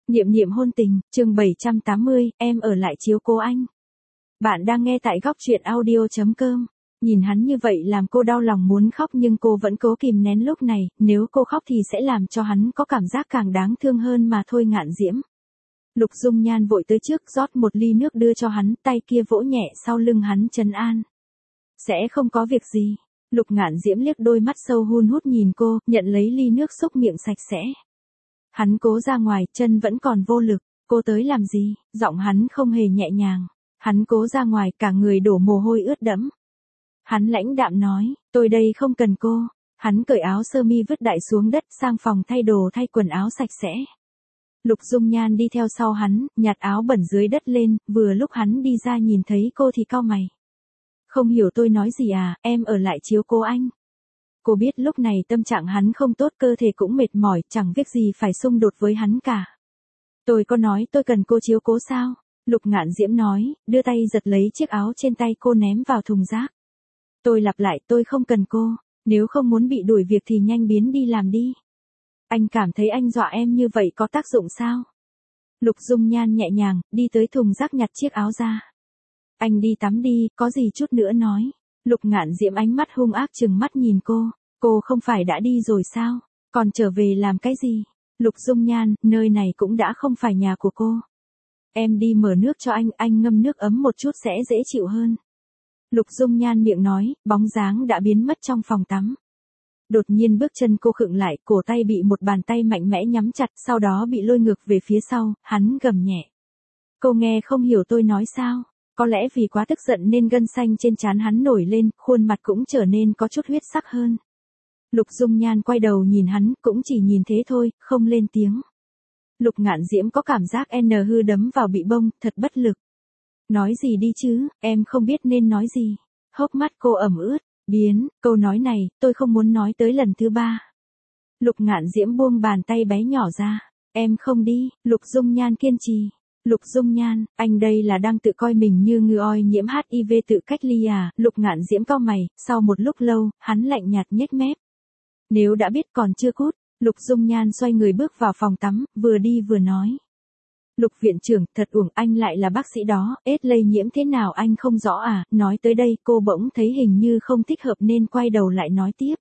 Niệm niệm hôn tình, chương 780, em ở lại chiếu cố anh. Bạn đang nghe tại góc truyện audio.com. Nhìn hắn như vậy làm cô đau lòng muốn khóc nhưng cô vẫn cố kìm nén lúc này, nếu cô khóc thì sẽ làm cho hắn có cảm giác càng đáng thương hơn mà thôi. Ngạn Diễm. Lục Dung Nhan vội tới trước rót một ly nước đưa cho hắn, tay kia vỗ nhẹ sau lưng hắn trấn an. Sẽ không có việc gì. Lục Ngạn Diễm liếc đôi mắt sâu hun hút nhìn cô, nhận lấy ly nước xúc miệng sạch sẽ. Hắn cố ra ngoài, chân vẫn còn vô lực. Cô tới làm gì? Giọng hắn không hề nhẹ nhàng. Hắn cố ra ngoài, cả người đổ mồ hôi ướt đẫm. Hắn lãnh đạm nói, tôi đây không cần cô. Hắn cởi áo sơ mi vứt đại xuống đất, sang phòng thay đồ thay quần áo sạch sẽ. Lục Dung Nhan đi theo sau hắn, nhặt áo bẩn dưới đất lên, vừa lúc hắn đi ra nhìn thấy cô thì cau mày. Không hiểu tôi nói gì à, em ở lại chiếu cố anh. Cô biết lúc này tâm trạng hắn không tốt, cơ thể cũng mệt mỏi, chẳng việc gì phải xung đột với hắn cả. Tôi có nói tôi cần cô chiếu cố sao? Lục Ngạn Diễm nói, đưa tay giật lấy chiếc áo trên tay cô ném vào thùng rác. Tôi lặp lại, tôi không cần cô, nếu không muốn bị đuổi việc thì nhanh biến đi làm đi. Anh cảm thấy anh dọa em như vậy có tác dụng sao? Lục Dung Nhan nhẹ nhàng, đi tới thùng rác nhặt chiếc áo ra. Anh đi tắm đi, có gì chút nữa nói. Lục Ngạn Diễm ánh mắt hung ác trừng mắt nhìn cô không phải đã đi rồi sao? Còn trở về làm cái gì? Lục Dung Nhan, nơi này cũng đã không phải nhà của cô. Em đi mở nước cho anh ngâm nước ấm một chút sẽ dễ chịu hơn. Lục Dung Nhan miệng nói, bóng dáng đã biến mất trong phòng tắm. Đột nhiên bước chân cô khựng lại, cổ tay bị một bàn tay mạnh mẽ nhắm chặt, sau đó bị lôi ngược về phía sau, hắn gầm nhẹ. Cô nghe không hiểu tôi nói sao? Có lẽ vì quá tức giận nên gân xanh trên trán hắn nổi lên, khuôn mặt cũng trở nên có chút huyết sắc hơn. Lục Dung Nhan quay đầu nhìn hắn, cũng chỉ nhìn thế thôi, không lên tiếng. Lục Ngạn Diễm có cảm giác hư đấm vào bị bông, thật bất lực. Nói gì đi chứ, em không biết nên nói gì. Hốc mắt cô ẩm ướt, câu nói này, tôi không muốn nói tới lần thứ 3. Lục Ngạn Diễm buông bàn tay bé nhỏ ra. Em không đi, Lục Dung Nhan kiên trì. Lục Dung Nhan, anh đây là đang tự coi mình như ngư oi nhiễm HIV tự cách ly à? Lục Ngạn Diễm cau mày, sau một lúc lâu, hắn lạnh nhạt nhếch mép. Nếu đã biết còn chưa cút. Lục Dung Nhan xoay người bước vào phòng tắm, vừa đi vừa nói. Lục viện trưởng, thật uổng, anh lại là bác sĩ đó, AIDS lây nhiễm thế nào anh không rõ à? Nói tới đây cô bỗng thấy hình như không thích hợp nên quay đầu lại nói tiếp.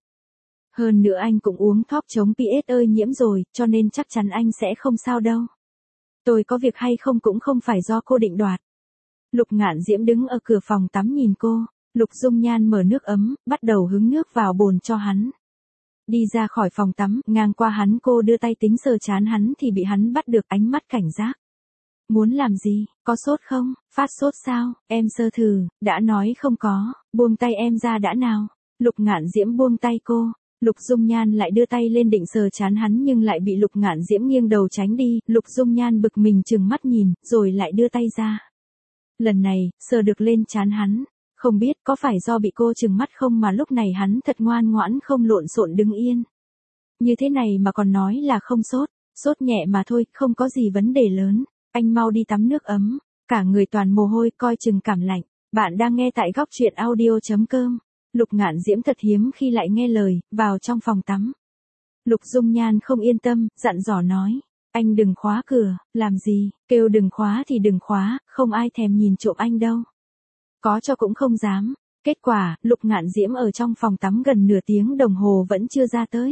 Hơn nữa anh cũng uống thuốc chống PS nhiễm rồi, cho nên chắc chắn anh sẽ không sao đâu. Tôi có việc hay không cũng không phải do cô định đoạt. Lục Ngạn Diễm đứng ở cửa phòng tắm nhìn cô. Lục Dung Nhan mở nước ấm, bắt đầu hứng nước vào bồn cho hắn. Đi ra khỏi phòng tắm, ngang qua hắn cô đưa tay tính sờ trán hắn thì bị hắn bắt được, ánh mắt cảnh giác. Muốn làm gì, có sốt không, phát sốt sao, em sơ thử, đã nói không có, buông tay em ra đã nào. Lục Ngạn Diễm buông tay cô. Lục Dung Nhan lại đưa tay lên định sờ trán hắn nhưng lại bị Lục Ngạn Diễm nghiêng đầu tránh đi. Lục Dung Nhan bực mình trừng mắt nhìn, rồi lại đưa tay ra. Lần này, sờ được lên trán hắn. Không biết có phải do bị cô trừng mắt không mà lúc này hắn thật ngoan ngoãn không lộn xộn đứng yên. Như thế này mà còn nói là không sốt, sốt nhẹ mà thôi, không có gì vấn đề lớn. Anh mau đi tắm nước ấm, cả người toàn mồ hôi coi chừng cảm lạnh. Bạn đang nghe tại góc truyện audio.com. Lục Ngạn Diễm thật hiếm khi lại nghe lời, vào trong phòng tắm. Lục Dung Nhan không yên tâm, dặn dò nói. Anh đừng khóa cửa, làm gì, kêu đừng khóa thì đừng khóa, không ai thèm nhìn trộm anh đâu. Có cho cũng không dám. Kết quả, Lục Ngạn Diễm ở trong phòng tắm gần nửa tiếng đồng hồ vẫn chưa ra tới.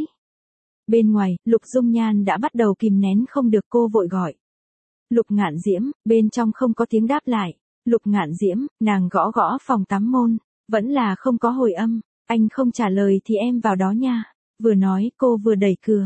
Bên ngoài, Lục Dung Nhan đã bắt đầu kìm nén không được, cô vội gọi. Lục Ngạn Diễm, bên trong không có tiếng đáp lại. Lục Ngạn Diễm, nàng gõ gõ phòng tắm môn, vẫn là không có hồi âm. Anh không trả lời thì em vào đó nha. Vừa nói cô vừa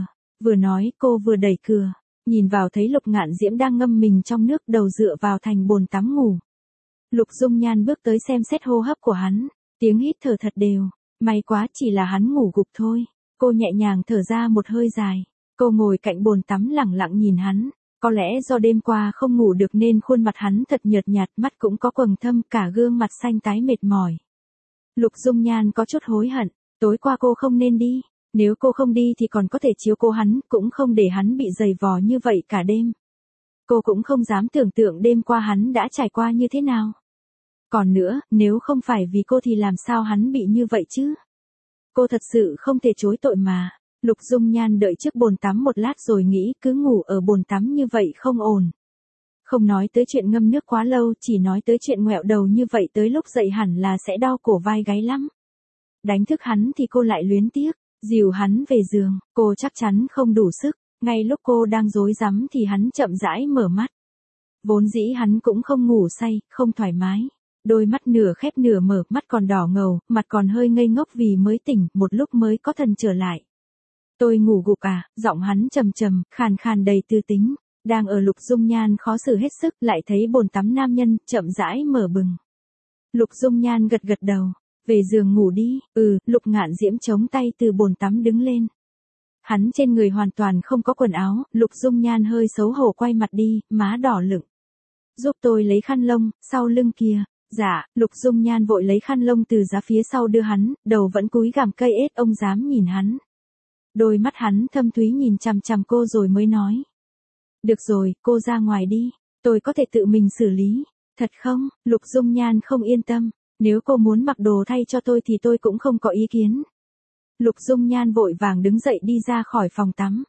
đẩy cửa. Nhìn vào thấy Lục Ngạn Diễm đang ngâm mình trong nước, đầu dựa vào thành bồn tắm ngủ. Lục Dung Nhan bước tới xem xét hô hấp của hắn, tiếng hít thở thật đều, may quá chỉ là hắn ngủ gục thôi. Cô nhẹ nhàng thở ra một hơi dài, cô ngồi cạnh bồn tắm lẳng lặng nhìn hắn, có lẽ do đêm qua không ngủ được nên khuôn mặt hắn thật nhợt nhạt, mắt cũng có quầng thâm, cả gương mặt xanh tái mệt mỏi. Lục Dung Nhan có chút hối hận, tối qua cô không nên đi, nếu cô không đi thì còn có thể chiếu cố hắn, cũng không để hắn bị giày vò như vậy cả đêm. Cô cũng không dám tưởng tượng đêm qua hắn đã trải qua như thế nào. Còn nữa, nếu không phải vì cô thì làm sao hắn bị như vậy chứ? Cô thật sự không thể chối tội mà. Lục Dung Nhan đợi trước bồn tắm một lát rồi nghĩ cứ ngủ ở bồn tắm như vậy không ổn. Không nói tới chuyện ngâm nước quá lâu, chỉ nói tới chuyện ngoẹo đầu như vậy tới lúc dậy hẳn là sẽ đau cổ vai gáy lắm. Đánh thức hắn thì cô lại luyến tiếc, dìu hắn về giường, cô chắc chắn không đủ sức. Ngay lúc cô đang rối rắm thì hắn chậm rãi mở mắt. Vốn dĩ hắn cũng không ngủ say, không thoải mái. Đôi mắt nửa khép nửa mở, mắt còn đỏ ngầu, mặt còn hơi ngây ngốc vì mới tỉnh, một lúc mới có thần trở lại. Tôi ngủ gục à, giọng hắn trầm trầm, khàn khàn đầy tư tính. Đang ở Lục Dung Nhan khó xử hết sức, lại thấy bồn tắm nam nhân, chậm rãi mở bừng. Lục Dung Nhan gật gật đầu. Về giường ngủ đi, Lục Ngạn Diễm chống tay từ bồn tắm đứng lên. Hắn trên người hoàn toàn không có quần áo, Lục Dung Nhan hơi xấu hổ quay mặt đi, má đỏ lựng. Giúp tôi lấy khăn lông, sau lưng kia. Dạ, Lục Dung Nhan vội lấy khăn lông từ giá phía sau đưa hắn, đầu vẫn cúi gằm cây ết ông dám nhìn hắn. Đôi mắt hắn thâm thúy nhìn chằm chằm cô rồi mới nói. Được rồi, cô ra ngoài đi, tôi có thể tự mình xử lý. Thật không? Lục Dung Nhan không yên tâm. Nếu cô muốn mặc đồ thay cho tôi thì tôi cũng không có ý kiến. Lục Dung Nhan vội vàng đứng dậy đi ra khỏi phòng tắm.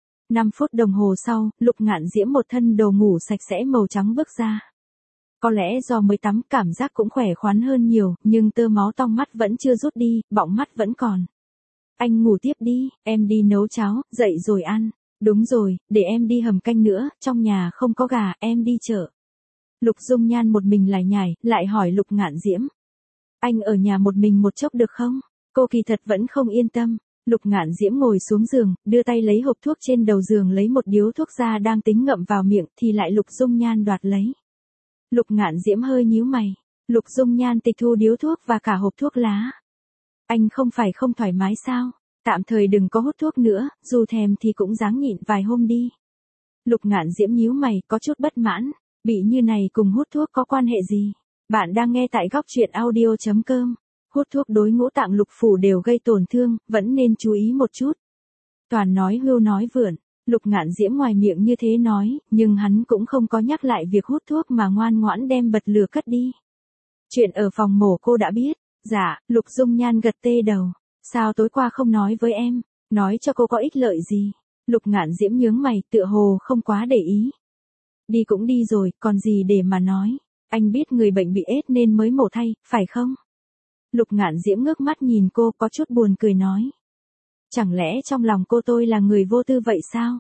5 phút đồng hồ sau, Lục Ngạn Diễm một thân đồ ngủ sạch sẽ màu trắng bước ra. Có lẽ do mới tắm cảm giác cũng khỏe khoắn hơn nhiều, nhưng tơ máu trong mắt vẫn chưa rút đi, bọng mắt vẫn còn. Anh ngủ tiếp đi, em đi nấu cháo, dậy rồi ăn. Đúng rồi, để em đi hầm canh nữa, trong nhà không có gà, em đi chợ. Lục Dung Nhan một mình lải nhải, lại hỏi Lục Ngạn Diễm. Anh ở nhà một mình một chốc được không? Cô kỳ thật vẫn không yên tâm. Lục Ngạn Diễm ngồi xuống giường, đưa tay lấy hộp thuốc trên đầu giường lấy một điếu thuốc ra đang tính ngậm vào miệng thì lại Lục Dung Nhan đoạt lấy. Lục Ngạn Diễm hơi nhíu mày. Lục Dung Nhan tịch thu điếu thuốc và cả hộp thuốc lá. Anh không phải không thoải mái sao? Tạm thời đừng có hút thuốc nữa, dù thèm thì cũng ráng nhịn vài hôm đi. Lục Ngạn Diễm nhíu mày, có chút bất mãn. Bị như này cùng hút thuốc có quan hệ gì? Bạn đang nghe tại góc truyện audio.com. Hút thuốc đối ngũ tạng lục phủ đều gây tổn thương, vẫn nên chú ý một chút. Toàn nói hưu nói vượn. Lục Ngạn Diễm ngoài miệng như thế nói, nhưng hắn cũng không có nhắc lại việc hút thuốc mà ngoan ngoãn đem bật lửa cất đi. Chuyện ở phòng mổ cô đã biết. Dạ, Lục Dung Nhan gật tê đầu. Sao tối qua không nói với em? Nói cho cô có ích lợi gì? Lục Ngạn Diễm nhướng mày, tựa hồ không quá để ý. Đi cũng đi rồi, còn gì để mà nói? Anh biết người bệnh bị AIDS nên mới mổ thay, phải không? Lục Ngạn Diễm ngước mắt nhìn cô có chút buồn cười nói. Chẳng lẽ trong lòng cô tôi là người vô tư vậy sao?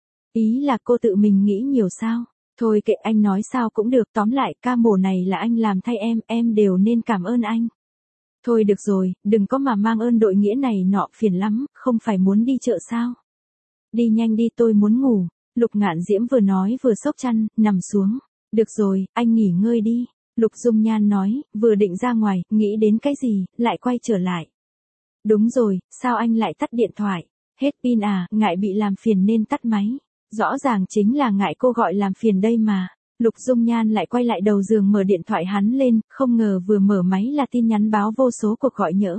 Ý là cô tự mình nghĩ nhiều sao? Thôi kệ anh nói sao cũng được, tóm lại ca mổ này là anh làm thay em đều nên cảm ơn anh. Thôi được rồi, đừng có mà mang ơn đội nghĩa này nọ phiền lắm, không phải muốn đi chợ sao? Đi nhanh đi tôi muốn ngủ. Lục Ngạn Diễm vừa nói vừa xốc chăn, nằm xuống. Được rồi, anh nghỉ ngơi đi. Lục Dung Nhan nói, vừa định ra ngoài, nghĩ đến cái gì, lại quay trở lại. Đúng rồi, sao anh lại tắt điện thoại? Hết pin à, ngại bị làm phiền nên tắt máy. Rõ ràng chính là ngại cô gọi làm phiền đây mà. Lục Dung Nhan lại quay lại đầu giường mở điện thoại hắn lên, không ngờ vừa mở máy là tin nhắn báo vô số cuộc gọi nhỡ.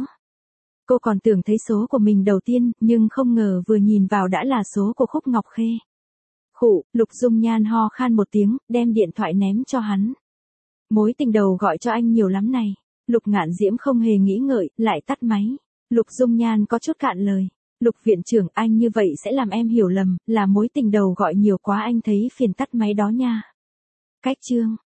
Cô còn tưởng thấy số của mình đầu tiên, nhưng không ngờ vừa nhìn vào đã là số của Khúc Ngọc Khê. Khụ, Lục Dung Nhan ho khan một tiếng, đem điện thoại ném cho hắn. Mối tình đầu gọi cho anh nhiều lắm này. Lục Ngạn Diễm không hề nghĩ ngợi, lại tắt máy. Lục Dung Nhan có chút cạn lời. Lục viện trưởng, anh như vậy sẽ làm em hiểu lầm, là mối tình đầu gọi nhiều quá anh thấy phiền, tắt máy đó nha. Cách chương.